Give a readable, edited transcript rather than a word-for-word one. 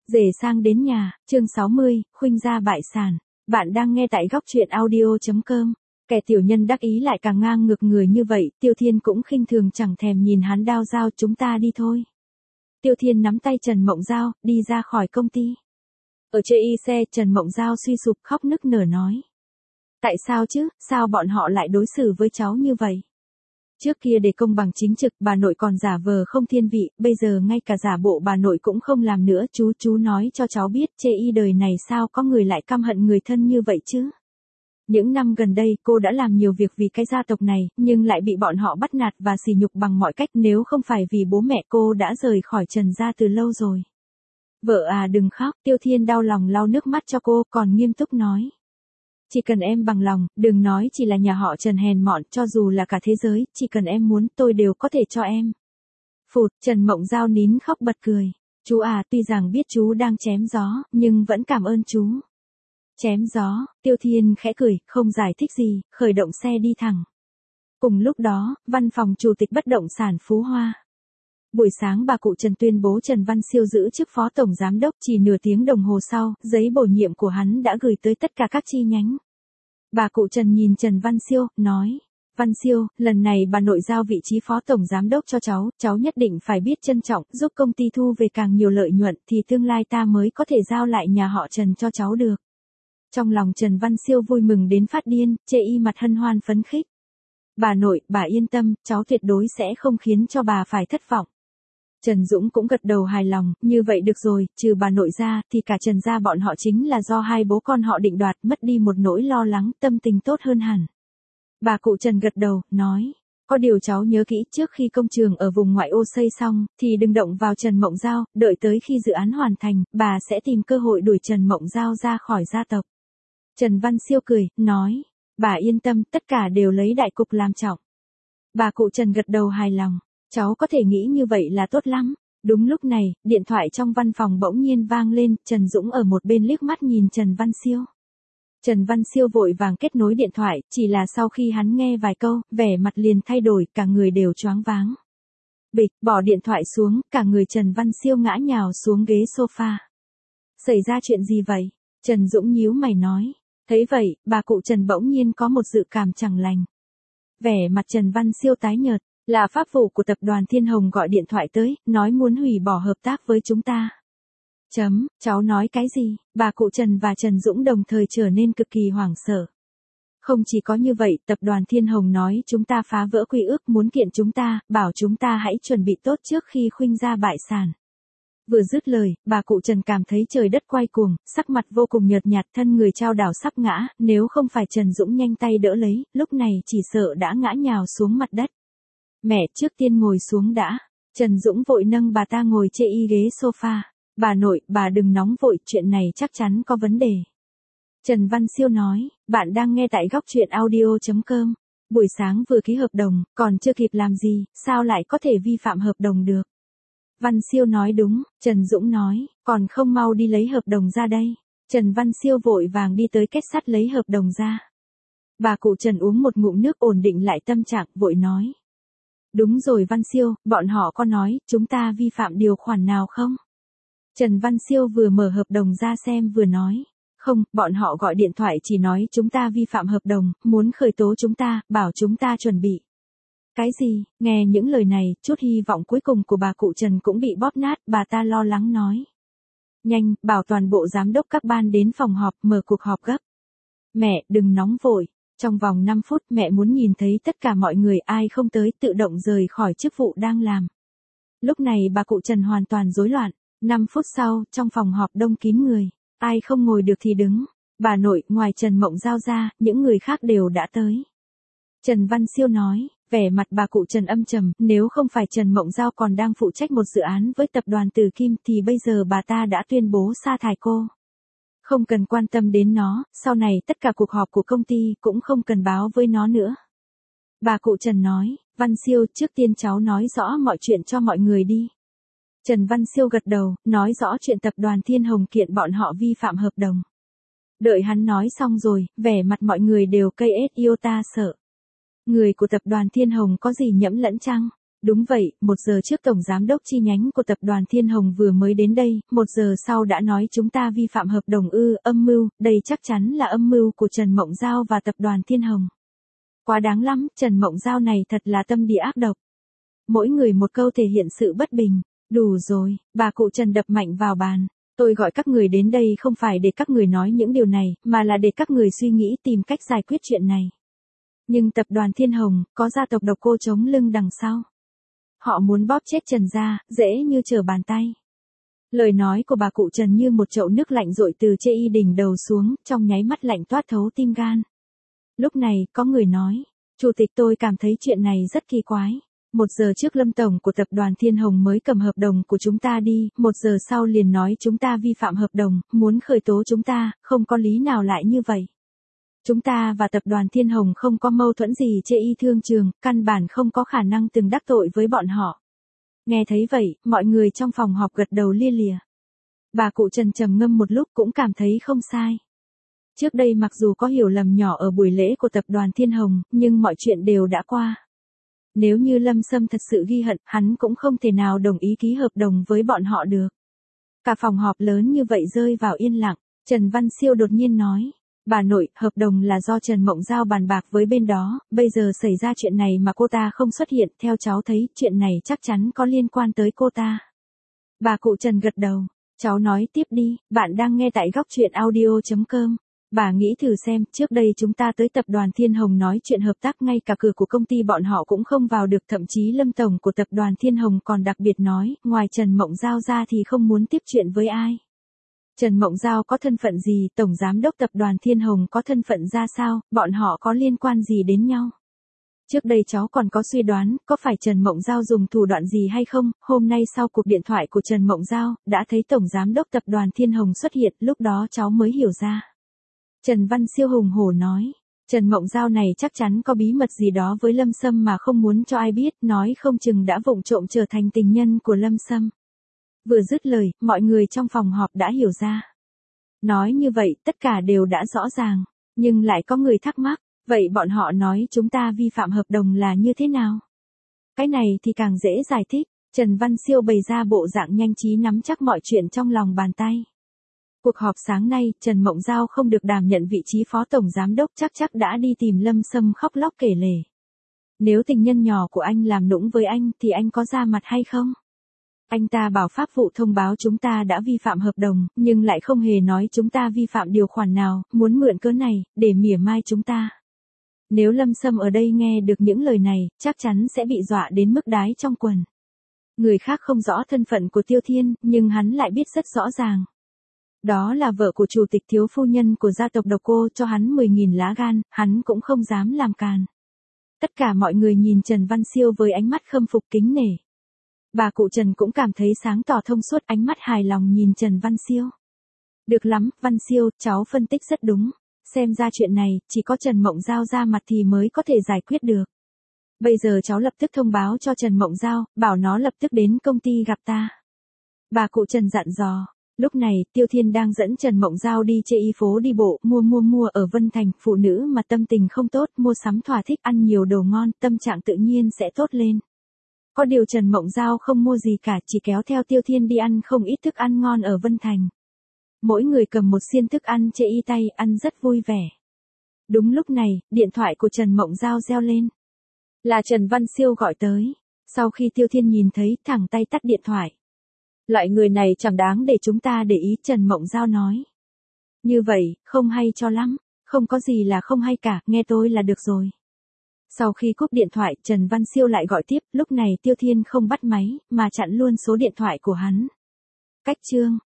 Rể sang đến nhà, chương 60, khuynh gia bại sản. Bạn đang nghe tại góc truyện audio.com. Kẻ tiểu nhân đắc ý lại càng ngang ngược người như vậy, Tiêu Thiên cũng khinh thường chẳng thèm nhìn hắn đao dao, chúng ta đi thôi. Tiêu Thiên nắm tay Trần Mộng Giao, đi ra khỏi công ty. Ở trên y xe, Trần Mộng Giao suy sụp khóc nức nở nói. Tại sao chứ, sao bọn họ lại đối xử với cháu như vậy? Trước kia để công bằng chính trực, bà nội còn giả vờ không thiên vị, bây giờ ngay cả giả bộ bà nội cũng không làm nữa. Chú nói cho cháu biết, chê y đời này sao có người lại căm hận người thân như vậy chứ? Những năm gần đây, cô đã làm nhiều việc vì cái gia tộc này, nhưng lại bị bọn họ bắt nạt và sỉ nhục bằng mọi cách. Nếu không phải vì bố mẹ cô đã rời khỏi Trần gia từ lâu rồi. Vợ à, đừng khóc. Tiêu Thiên đau lòng lau nước mắt cho cô, còn nghiêm túc nói. Chỉ cần em bằng lòng, đừng nói chỉ là nhà họ Trần hèn mọn, cho dù là cả thế giới, chỉ cần em muốn tôi đều có thể cho em. Phụt, Trần Mộng Giao nín khóc bật cười. Chú à, tuy rằng biết chú đang chém gió, nhưng vẫn cảm ơn chú. Chém gió, Tiêu Thiên khẽ cười, không giải thích gì, khởi động xe đi thẳng. Cùng lúc đó, văn phòng chủ tịch bất động sản Phú Hoa. Buổi sáng bà cụ Trần tuyên bố Trần Văn Siêu giữ chức phó tổng giám đốc, chỉ nửa tiếng đồng hồ sau, giấy bổ nhiệm của hắn đã gửi tới tất cả các chi nhánh. Bà cụ Trần nhìn Trần Văn Siêu, nói, Văn Siêu, lần này bà nội giao vị trí phó tổng giám đốc cho cháu nhất định phải biết trân trọng, giúp công ty thu về càng nhiều lợi nhuận thì tương lai ta mới có thể giao lại nhà họ Trần cho cháu được. Trong lòng Trần Văn Siêu vui mừng đến phát điên, chê y mặt hân hoan phấn khích. Bà nội, bà yên tâm, cháu tuyệt đối sẽ không khiến cho bà phải thất vọng. Trần Dũng cũng gật đầu hài lòng, như vậy được rồi, trừ bà nội ra, thì cả Trần gia bọn họ chính là do hai bố con họ định đoạt, mất đi một nỗi lo lắng, tâm tình tốt hơn hẳn. Bà cụ Trần gật đầu, nói, có điều cháu nhớ kỹ, trước khi công trường ở vùng ngoại ô xây xong, thì đừng động vào Trần Mộng Giao, đợi tới khi dự án hoàn thành, bà sẽ tìm cơ hội đuổi Trần Mộng Giao ra khỏi gia tộc. Trần Văn Siêu cười, nói, bà yên tâm, tất cả đều lấy đại cục làm trọng. Bà cụ Trần gật đầu hài lòng. Cháu có thể nghĩ như vậy là tốt lắm. Đúng lúc này, điện thoại trong văn phòng bỗng nhiên vang lên, Trần Dũng ở một bên liếc mắt nhìn Trần Văn Siêu. Trần Văn Siêu vội vàng kết nối điện thoại, chỉ là sau khi hắn nghe vài câu, vẻ mặt liền thay đổi, cả người đều choáng váng. Bịch, bỏ điện thoại xuống, cả người Trần Văn Siêu ngã nhào xuống ghế sofa. Xảy ra chuyện gì vậy? Trần Dũng nhíu mày nói. Thấy vậy, bà cụ Trần bỗng nhiên có một dự cảm chẳng lành. Vẻ mặt Trần Văn Siêu tái nhợt. Là pháp vụ của tập đoàn Thiên Hồng gọi điện thoại tới, nói muốn hủy bỏ hợp tác với chúng ta. Cháu nói cái gì? Bà cụ Trần và Trần Dũng đồng thời trở nên cực kỳ hoảng sợ. Không chỉ có như vậy, tập đoàn Thiên Hồng nói chúng ta phá vỡ quy ước, muốn kiện chúng ta, bảo chúng ta hãy chuẩn bị tốt trước khi khuynh gia bại sản. Vừa dứt lời, bà cụ Trần cảm thấy trời đất quay cuồng, sắc mặt vô cùng nhợt nhạt, thân người chao đảo sắp ngã, nếu không phải Trần Dũng nhanh tay đỡ lấy, lúc này chỉ sợ đã ngã nhào xuống mặt đất. Mẹ, trước tiên ngồi xuống đã. Trần Dũng vội nâng bà ta ngồi trên y ghế sofa. Bà nội, bà đừng nóng vội, chuyện này chắc chắn có vấn đề. Trần Văn Siêu nói, bạn đang nghe tại góc truyện audio.com. Buổi sáng vừa ký hợp đồng, còn chưa kịp làm gì, sao lại có thể vi phạm hợp đồng được? Văn Siêu nói đúng, Trần Dũng nói, còn không mau đi lấy hợp đồng ra đây. Trần Văn Siêu vội vàng đi tới kết sắt lấy hợp đồng ra. Bà cụ Trần uống một ngụm nước ổn định lại tâm trạng, vội nói. Đúng rồi Văn Siêu, bọn họ có nói, chúng ta vi phạm điều khoản nào không? Trần Văn Siêu vừa mở hợp đồng ra xem vừa nói. Không, bọn họ gọi điện thoại chỉ nói chúng ta vi phạm hợp đồng, muốn khởi tố chúng ta, bảo chúng ta chuẩn bị. Cái gì? Nghe những lời này, chút hy vọng cuối cùng của bà cụ Trần cũng bị bóp nát, bà ta lo lắng nói. Nhanh, bảo toàn bộ giám đốc các ban đến phòng họp, mở cuộc họp gấp. Mẹ, đừng nóng vội. Trong vòng 5 phút mẹ muốn nhìn thấy tất cả mọi người, ai không tới tự động rời khỏi chức vụ đang làm. Lúc này bà cụ Trần hoàn toàn rối loạn. 5 phút sau, trong phòng họp đông kín người. Ai không ngồi được thì đứng. Bà nội, ngoài Trần Mộng Giao ra, những người khác đều đã tới. Trần Văn Siêu nói, vẻ mặt bà cụ Trần âm trầm, nếu không phải Trần Mộng Giao còn đang phụ trách một dự án với tập đoàn Từ Kim thì bây giờ bà ta đã tuyên bố sa thải cô. Không cần quan tâm đến nó, sau này tất cả cuộc họp của công ty cũng không cần báo với nó nữa. Bà cụ Trần nói, Văn Siêu, trước tiên cháu nói rõ mọi chuyện cho mọi người đi. Trần Văn Siêu gật đầu, nói rõ chuyện tập đoàn Thiên Hồng kiện bọn họ vi phạm hợp đồng. Đợi hắn nói xong rồi, vẻ mặt mọi người đều cây ết iota sợ. Người của tập đoàn Thiên Hồng có gì nhẫm lẫn chăng? Đúng vậy, 1 giờ trước Tổng Giám đốc chi nhánh của tập đoàn Thiên Hồng vừa mới đến đây, 1 giờ sau đã nói chúng ta vi phạm hợp đồng âm mưu, đây chắc chắn là âm mưu của Trần Mộng Giao và tập đoàn Thiên Hồng. Quá đáng lắm, Trần Mộng Giao này thật là tâm địa ác độc. Mỗi người một câu thể hiện sự bất bình. Đủ rồi, bà cụ Trần đập mạnh vào bàn. Tôi gọi các người đến đây không phải để các người nói những điều này, mà là để các người suy nghĩ tìm cách giải quyết chuyện này. Nhưng tập đoàn Thiên Hồng, có gia tộc độc cô chống lưng đằng sau. Họ muốn bóp chết Trần gia, dễ như trở bàn tay. Lời nói của bà cụ Trần như một chậu nước lạnh dội từ chê y đỉnh đầu xuống, trong nháy mắt lạnh toát thấu tim gan. Lúc này, có người nói, Chủ tịch tôi cảm thấy chuyện này rất kỳ quái. 1 giờ trước Lâm Tổng của tập đoàn Thiên Hồng mới cầm hợp đồng của chúng ta đi, 1 giờ sau liền nói chúng ta vi phạm hợp đồng, muốn khởi tố chúng ta, không có lý nào lại như vậy. Chúng ta và tập đoàn Thiên Hồng không có mâu thuẫn gì chê y thương trường, căn bản không có khả năng từng đắc tội với bọn họ. Nghe thấy vậy, mọi người trong phòng họp gật đầu lia lịa. Bà cụ Trần trầm ngâm một lúc cũng cảm thấy không sai. Trước đây mặc dù có hiểu lầm nhỏ ở buổi lễ của tập đoàn Thiên Hồng, nhưng mọi chuyện đều đã qua. Nếu như Lâm Sâm thật sự ghi hận, hắn cũng không thể nào đồng ý ký hợp đồng với bọn họ được. Cả phòng họp lớn như vậy rơi vào yên lặng, Trần Văn Siêu đột nhiên nói. Bà nội, hợp đồng là do Trần Mộng Giao bàn bạc với bên đó, bây giờ xảy ra chuyện này mà cô ta không xuất hiện, theo cháu thấy, chuyện này chắc chắn có liên quan tới cô ta. Bà cụ Trần gật đầu, cháu nói tiếp đi, bạn đang nghe tại góc truyện audio.com. Bà nghĩ thử xem, trước đây chúng ta tới tập đoàn Thiên Hồng nói chuyện hợp tác ngay cả cửa của công ty bọn họ cũng không vào được, thậm chí Lâm Tổng của tập đoàn Thiên Hồng còn đặc biệt nói, ngoài Trần Mộng Giao ra thì không muốn tiếp chuyện với ai. Trần Mộng Giao có thân phận gì, Tổng Giám đốc tập đoàn Thiên Hồng có thân phận ra sao, bọn họ có liên quan gì đến nhau? Trước đây cháu còn có suy đoán, có phải Trần Mộng Giao dùng thủ đoạn gì hay không, hôm nay sau cuộc điện thoại của Trần Mộng Giao, đã thấy Tổng Giám đốc tập đoàn Thiên Hồng xuất hiện, lúc đó cháu mới hiểu ra. Trần Văn Siêu hùng hổ nói, Trần Mộng Giao này chắc chắn có bí mật gì đó với Lâm Sâm mà không muốn cho ai biết, nói không chừng đã vụng trộm trở thành tình nhân của Lâm Sâm. Vừa dứt lời, mọi người trong phòng họp đã hiểu ra. Nói như vậy, tất cả đều đã rõ ràng, nhưng lại có người thắc mắc, vậy bọn họ nói chúng ta vi phạm hợp đồng là như thế nào? Cái này thì càng dễ giải thích, Trần Văn Siêu bày ra bộ dạng nhanh trí nắm chắc mọi chuyện trong lòng bàn tay. Cuộc họp sáng nay, Trần Mộng Giao không được đảm nhận vị trí phó tổng giám đốc chắc đã đi tìm Lâm Sâm khóc lóc kể lể. Nếu tình nhân nhỏ của anh làm nũng với anh thì anh có ra mặt hay không? Anh ta bảo pháp vụ thông báo chúng ta đã vi phạm hợp đồng, nhưng lại không hề nói chúng ta vi phạm điều khoản nào, muốn mượn cớ này, để mỉa mai chúng ta. Nếu Lâm Sâm ở đây nghe được những lời này, chắc chắn sẽ bị dọa đến mức đái trong quần. Người khác không rõ thân phận của Tiêu Thiên, nhưng hắn lại biết rất rõ ràng. Đó là vợ của chủ tịch thiếu phu nhân của gia tộc độc cô, cho hắn 10.000 lá gan, hắn cũng không dám làm càn. Tất cả mọi người nhìn Trần Văn Siêu với ánh mắt khâm phục kính nể. Bà cụ Trần cũng cảm thấy sáng tỏ thông suốt, ánh mắt hài lòng nhìn Trần Văn Siêu. Được lắm, Văn Siêu, cháu phân tích rất đúng. Xem ra chuyện này, chỉ có Trần Mộng Giao ra mặt thì mới có thể giải quyết được. Bây giờ cháu lập tức thông báo cho Trần Mộng Giao, bảo nó lập tức đến công ty gặp ta. Bà cụ Trần dặn dò. Lúc này, Tiêu Thiên đang dẫn Trần Mộng Giao đi chợ y phố đi bộ, mua ở Vân Thành, phụ nữ mà tâm tình không tốt, mua sắm thỏa thích, ăn nhiều đồ ngon, tâm trạng tự nhiên sẽ tốt lên. Có điều Trần Mộng Giao không mua gì cả, chỉ kéo theo Tiêu Thiên đi ăn không ít thức ăn ngon ở Vân Thành. Mỗi người cầm một xiên thức ăn chệ y tay, ăn rất vui vẻ. Đúng lúc này, điện thoại của Trần Mộng Giao reo lên. Là Trần Văn Siêu gọi tới. Sau khi Tiêu Thiên nhìn thấy, thẳng tay tắt điện thoại. Loại người này chẳng đáng để chúng ta để ý, Trần Mộng Giao nói. Như vậy, không hay cho lắm, không có gì là không hay cả, nghe tôi là được rồi. Sau khi cúp điện thoại, Trần Văn Siêu lại gọi tiếp, lúc này Tiêu Thiên không bắt máy, mà chặn luôn số điện thoại của hắn. Cách chương